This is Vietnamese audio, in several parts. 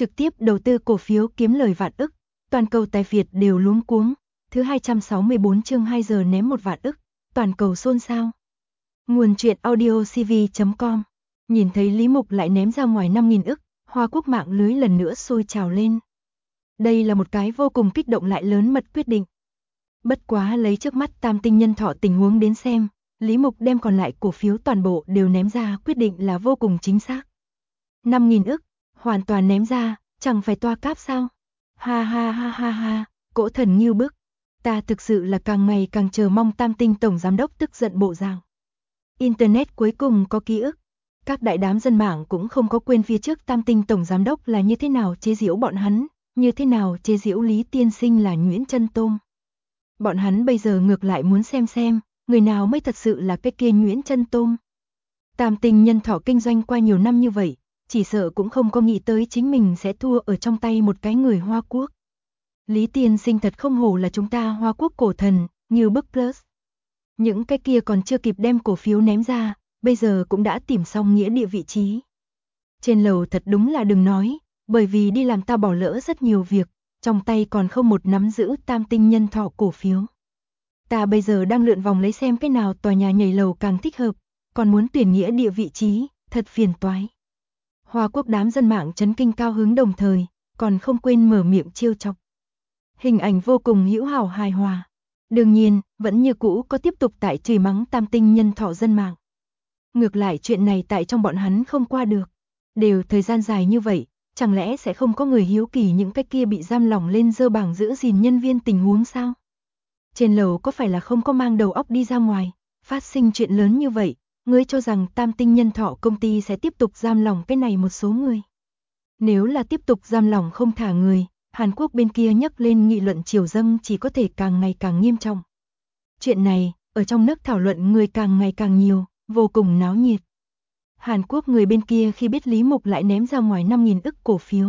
trực tiếp đầu tư cổ phiếu kiếm lời vạn ức, toàn cầu tài Việt đều luống cuống. Thứ 264 chương 2 giờ ném 1 vạn ức, toàn cầu xôn xao. Nguồn truyện audiocv.com. Nhìn thấy Lý Mục lại ném ra ngoài 5.000 ức, Hoa Quốc mạng lưới lần nữa sôi trào lên. Đây là một cái vô cùng kích động lại lớn mật quyết định. Bất quá lấy trước mắt Tam Tinh Nhân Thọ tình huống đến xem, Lý Mục đem còn lại cổ phiếu toàn bộ đều ném ra, quyết định là vô cùng chính xác. 5.000 ức, hoàn toàn ném ra, chẳng phải toa cáp sao? Ha ha ha ha ha, cỗ thần Ngưu Bức. Ta thực sự là càng ngày càng chờ mong Tam Tinh Tổng Giám đốc tức giận bộ dạng. Internet cuối cùng có ký ức. Các đại đám dân mạng cũng không có quên phía trước Tam Tinh Tổng Giám đốc là như thế nào chế giễu bọn hắn, như thế nào chế giễu Lý Tiên Sinh là nhuyễn chân tôm. Bọn hắn bây giờ ngược lại muốn xem, người nào mới thật sự là cái kia nhuyễn chân tôm. Tam Tinh Nhân Thọ kinh doanh qua nhiều năm như vậy, chỉ sợ cũng không có nghĩ tới chính mình sẽ thua ở trong tay một cái người Hoa Quốc. Lý Tiên Sinh thật không hổ là chúng ta Hoa Quốc cổ thần, Ngưu Bức Plus. Những cái kia còn chưa kịp đem cổ phiếu ném ra, bây giờ cũng đã tìm xong nghĩa địa vị trí. Trên lầu thật đúng là đừng nói, bởi vì đi làm ta bỏ lỡ rất nhiều việc, trong tay còn không một nắm giữ Tam Tinh Nhân Thọ cổ phiếu. Ta bây giờ đang lượn vòng lấy xem cái nào tòa nhà nhảy lầu càng thích hợp, còn muốn tuyển nghĩa địa vị trí, thật phiền toái. Hoa Quốc đám dân mạng chấn kinh cao hứng đồng thời, còn không quên mở miệng trêu chọc. Hình ảnh vô cùng hữu hảo hài hòa. Đương nhiên, vẫn như cũ có tiếp tục tại chửi mắng Tam Tinh Nhân Thọ dân mạng. Ngược lại chuyện này tại trong bọn hắn không qua được. Đều thời gian dài như vậy, chẳng lẽ sẽ không có người hiếu kỳ những cái kia bị giam lỏng lên dơ bảng giữ gìn nhân viên tình huống sao? Trên lầu có phải là không có mang đầu óc đi ra ngoài, phát sinh chuyện lớn như vậy, ngươi cho rằng Tam Tinh Nhân Thọ công ty sẽ tiếp tục giam lỏng cái này một số người? Nếu là tiếp tục giam lỏng không thả người, Hàn Quốc bên kia nhấc lên nghị luận triều dâng chỉ có thể càng ngày càng nghiêm trọng. Chuyện này, ở trong nước thảo luận người càng ngày càng nhiều, vô cùng náo nhiệt. Hàn Quốc người bên kia khi biết Lý Mục lại ném ra ngoài 5.000 ức cổ phiếu,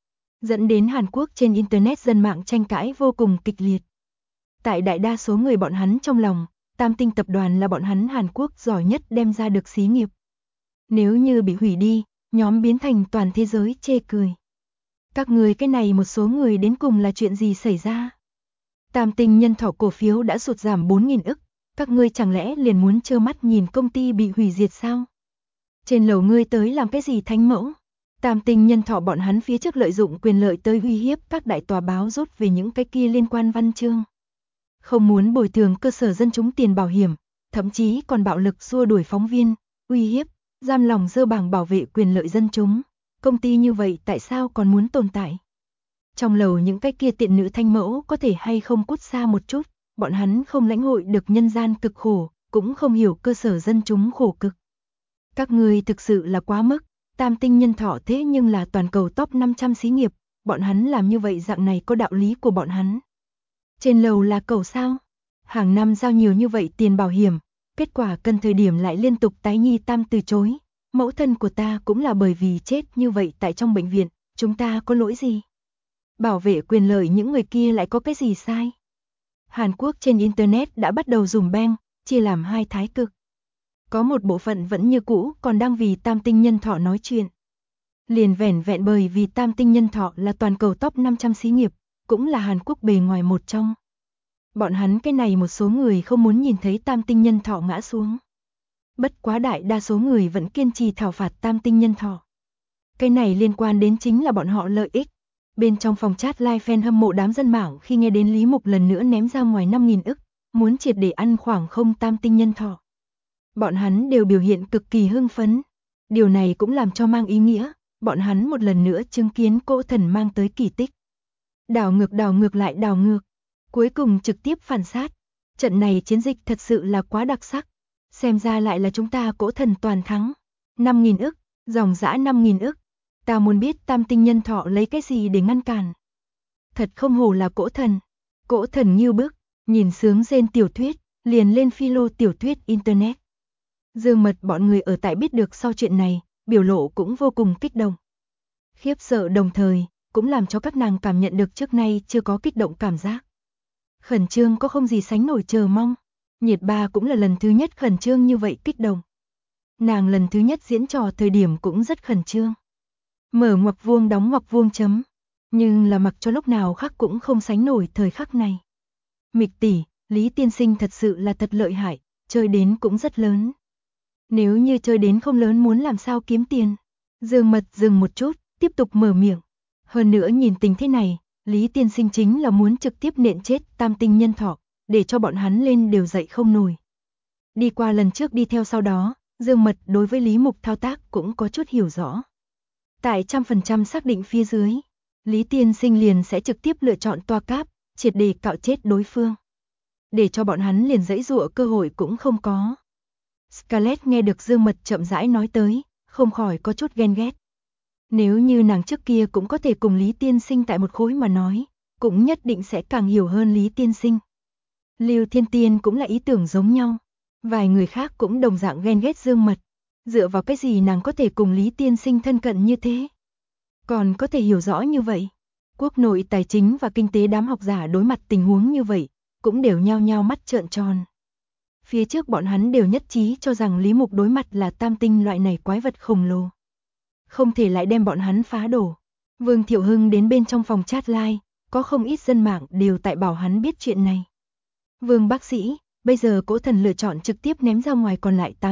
dẫn đến Hàn Quốc trên Internet dân mạng tranh cãi vô cùng kịch liệt. Tại đại đa số người bọn hắn trong lòng, Tam Tinh tập đoàn là bọn hắn Hàn Quốc giỏi nhất đem ra được xí nghiệp. Nếu như bị hủy đi, nhóm biến thành toàn thế giới chê cười. Các người cái này một số người đến cùng là chuyện gì xảy ra? Tam Tinh Nhân Thọ cổ phiếu đã sụt giảm 4.000 ức, các ngươi chẳng lẽ liền muốn trơ mắt nhìn công ty bị hủy diệt sao? Trên lầu ngươi tới làm cái gì thánh mẫu? Tam Tinh Nhân Thọ bọn hắn phía trước lợi dụng quyền lợi tới uy hiếp các đại tòa báo rút về những cái kia liên quan văn chương. Không muốn bồi thường cơ sở dân chúng tiền bảo hiểm, thậm chí còn bạo lực xua đuổi phóng viên, uy hiếp, giam lòng dơ bảng bảo vệ quyền lợi dân chúng. Công ty như vậy tại sao còn muốn tồn tại? Trong lầu những cái kia tiện nữ thanh mẫu có thể hay không cút xa một chút, bọn hắn không lãnh hội được nhân gian cực khổ, cũng không hiểu cơ sở dân chúng khổ cực. Các người thực sự là quá mức, Tam Tinh Nhân Thọ thế nhưng là toàn cầu top 500 xí nghiệp, bọn hắn làm như vậy dạng này có đạo lý của bọn hắn. Trên lầu là cầu sao? Hàng năm giao nhiều như vậy tiền bảo hiểm, kết quả cần thời điểm lại liên tục tái nhi tam từ chối. Mẫu thân của ta cũng là bởi vì chết như vậy tại trong bệnh viện, chúng ta có lỗi gì? Bảo vệ quyền lợi những người kia lại có cái gì sai? Hàn Quốc trên Internet đã bắt đầu dùng beng, chia làm hai thái cực. Có một bộ phận vẫn như cũ còn đang vì Tam Tinh Nhân Thọ nói chuyện. Liền vẻn vẹn bởi vì Tam Tinh Nhân Thọ là toàn cầu top 500 xí nghiệp, cũng là Hàn Quốc bề ngoài một trong. Bọn hắn cái này một số người không muốn nhìn thấy Tam Tinh Nhân Thọ ngã xuống. Bất quá đại đa số người vẫn kiên trì thảo phạt Tam Tinh Nhân Thọ. Cái này liên quan đến chính là bọn họ lợi ích. Bên trong phòng chat live fan hâm mộ đám dân mạng khi nghe đến Lý Mục lần nữa ném ra ngoài 5.000 ức, muốn triệt để ăn khoảng không Tam Tinh Nhân Thọ. Bọn hắn đều biểu hiện cực kỳ hưng phấn. Điều này cũng làm cho mang ý nghĩa, bọn hắn một lần nữa chứng kiến cỗ thần mang tới kỳ tích. Đảo ngược lại đảo ngược, cuối cùng trực tiếp phản sát. Trận này chiến dịch thật sự là quá đặc sắc. Xem ra lại là chúng ta cỗ thần toàn thắng. 5.000 ức, dòng dã 5.000 ức. Ta muốn biết Tam Tinh Nhân Thọ lấy cái gì để ngăn cản. Thật không hổ là cỗ thần. Cỗ thần Ngưu Bức, nhìn sướng rên tiểu thuyết, liền lên philo tiểu thuyết Internet. Dương Mật bọn người ở tại biết được sau chuyện này, biểu lộ cũng vô cùng kích động. Khiếp sợ đồng thời, cũng làm cho các nàng cảm nhận được trước nay chưa có kích động cảm giác. Khẩn trương có không gì sánh nổi chờ mong. Nhiệt Ba cũng là lần thứ nhất khẩn trương như vậy kích động. Nàng lần thứ nhất diễn trò thời điểm cũng rất khẩn trương. Mở ngoặc vuông đóng ngoặc vuông chấm. Nhưng là mặc cho lúc nào khác cũng không sánh nổi thời khắc này. Mịch tỷ, Lý tiên sinh thật sự là thật lợi hại, chơi đến cũng rất lớn. Nếu như chơi đến không lớn muốn làm sao kiếm tiền? Dương Mật dừng một chút, tiếp tục mở miệng. Hơn nữa nhìn tình thế này, Lý tiên sinh chính là muốn trực tiếp nện chết tam tinh nhân thọ, để cho bọn hắn lên đều dậy không nổi. Đi qua lần trước đi theo sau đó, Dương Mật đối với Lý Mục thao tác cũng có chút hiểu rõ. Tại 100% xác định phía dưới, Lý tiên sinh liền sẽ trực tiếp lựa chọn toa cáp, triệt để cạo chết đối phương. Để cho bọn hắn liền dãy dụa cơ hội cũng không có. Scarlett nghe được Dương Mật chậm rãi nói tới, không khỏi có chút ghen ghét. Nếu như nàng trước kia cũng có thể cùng Lý tiên sinh tại một khối mà nói, cũng nhất định sẽ càng hiểu hơn Lý tiên sinh. Lưu Thiên Tiên cũng là ý tưởng giống nhau. Vài người khác cũng đồng dạng ghen ghét Dương Mật. Dựa vào cái gì nàng có thể cùng Lý tiên sinh thân cận như thế? Còn có thể hiểu rõ như vậy? Quốc nội tài chính và kinh tế đám học giả đối mặt tình huống như vậy, cũng đều nhao nhao mắt trợn tròn. Phía trước bọn hắn đều nhất trí cho rằng Lý Mục đối mặt là tam tinh loại này quái vật khổng lồ. Không thể lại đem bọn hắn phá đổ. Vương Thiệu Hưng đến bên trong phòng chat live, có không ít dân mạng đều tại bảo hắn biết chuyện này. Vương bác sĩ, bây giờ Cỗ Thần lựa chọn trực tiếp ném ra ngoài còn lại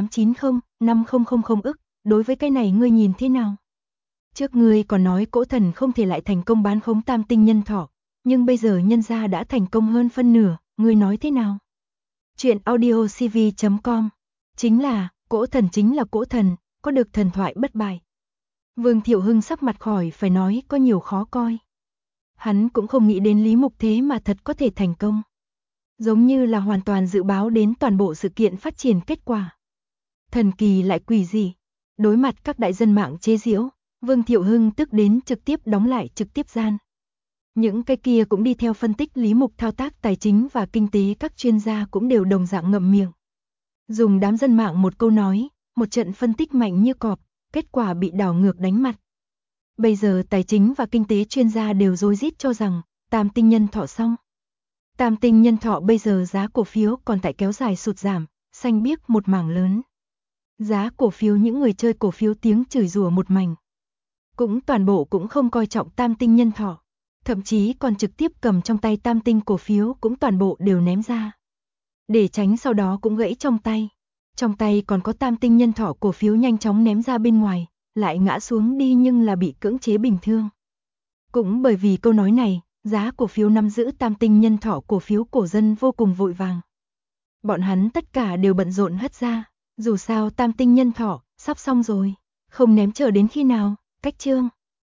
890-5000 ức, đối với cái này ngươi nhìn thế nào? Trước ngươi còn nói Cỗ Thần không thể lại thành công bán khống tam tinh nhân thọ, nhưng bây giờ nhân gia đã thành công hơn phân nửa, ngươi nói thế nào? Chuyện audiocv.com. Chính là, Cỗ Thần chính là Cỗ Thần, có được thần thoại bất bại. Vương Thiệu Hưng sắc mặt khỏi phải nói có nhiều khó coi. Hắn cũng không nghĩ đến Lý Mục thế mà thật có thể thành công. Giống như là hoàn toàn dự báo đến toàn bộ sự kiện phát triển kết quả. Thần kỳ lại quỷ gì? Đối mặt các đại dân mạng chế giễu, Vương Thiệu Hưng tức đến trực tiếp đóng lại trực tiếp gian. Những cái kia cũng đi theo phân tích Lý Mục thao tác tài chính và kinh tế, các chuyên gia cũng đều đồng dạng ngậm miệng. Dùng đám dân mạng một câu nói, một trận phân tích mạnh như cọp, kết quả bị đảo ngược đánh mặt. Bây giờ tài chính và kinh tế chuyên gia đều rối rít cho rằng tam tinh nhân thọ xong. Tam tinh nhân thọ bây giờ giá cổ phiếu còn tại kéo dài sụt giảm, xanh biếc một mảng lớn. Giá cổ phiếu những người chơi cổ phiếu tiếng chửi rủa một mảnh. Cũng toàn bộ cũng không coi trọng tam tinh nhân thọ. Thậm chí còn trực tiếp cầm trong tay tam tinh cổ phiếu cũng toàn bộ đều ném ra. Để tránh sau đó cũng gãy trong tay. Trong tay còn có tam tinh nhân thọ cổ phiếu nhanh chóng ném ra bên ngoài, lại ngã xuống đi nhưng là bị cưỡng chế bình thương. Cũng bởi vì câu nói này, giá cổ phiếu nắm giữ tam tinh nhân thọ cổ phiếu cổ dân vô cùng vội vàng. Bọn hắn tất cả đều bận rộn hất ra, dù sao tam tinh nhân thọ, sắp xong rồi, không ném chờ đến khi nào, cách chương.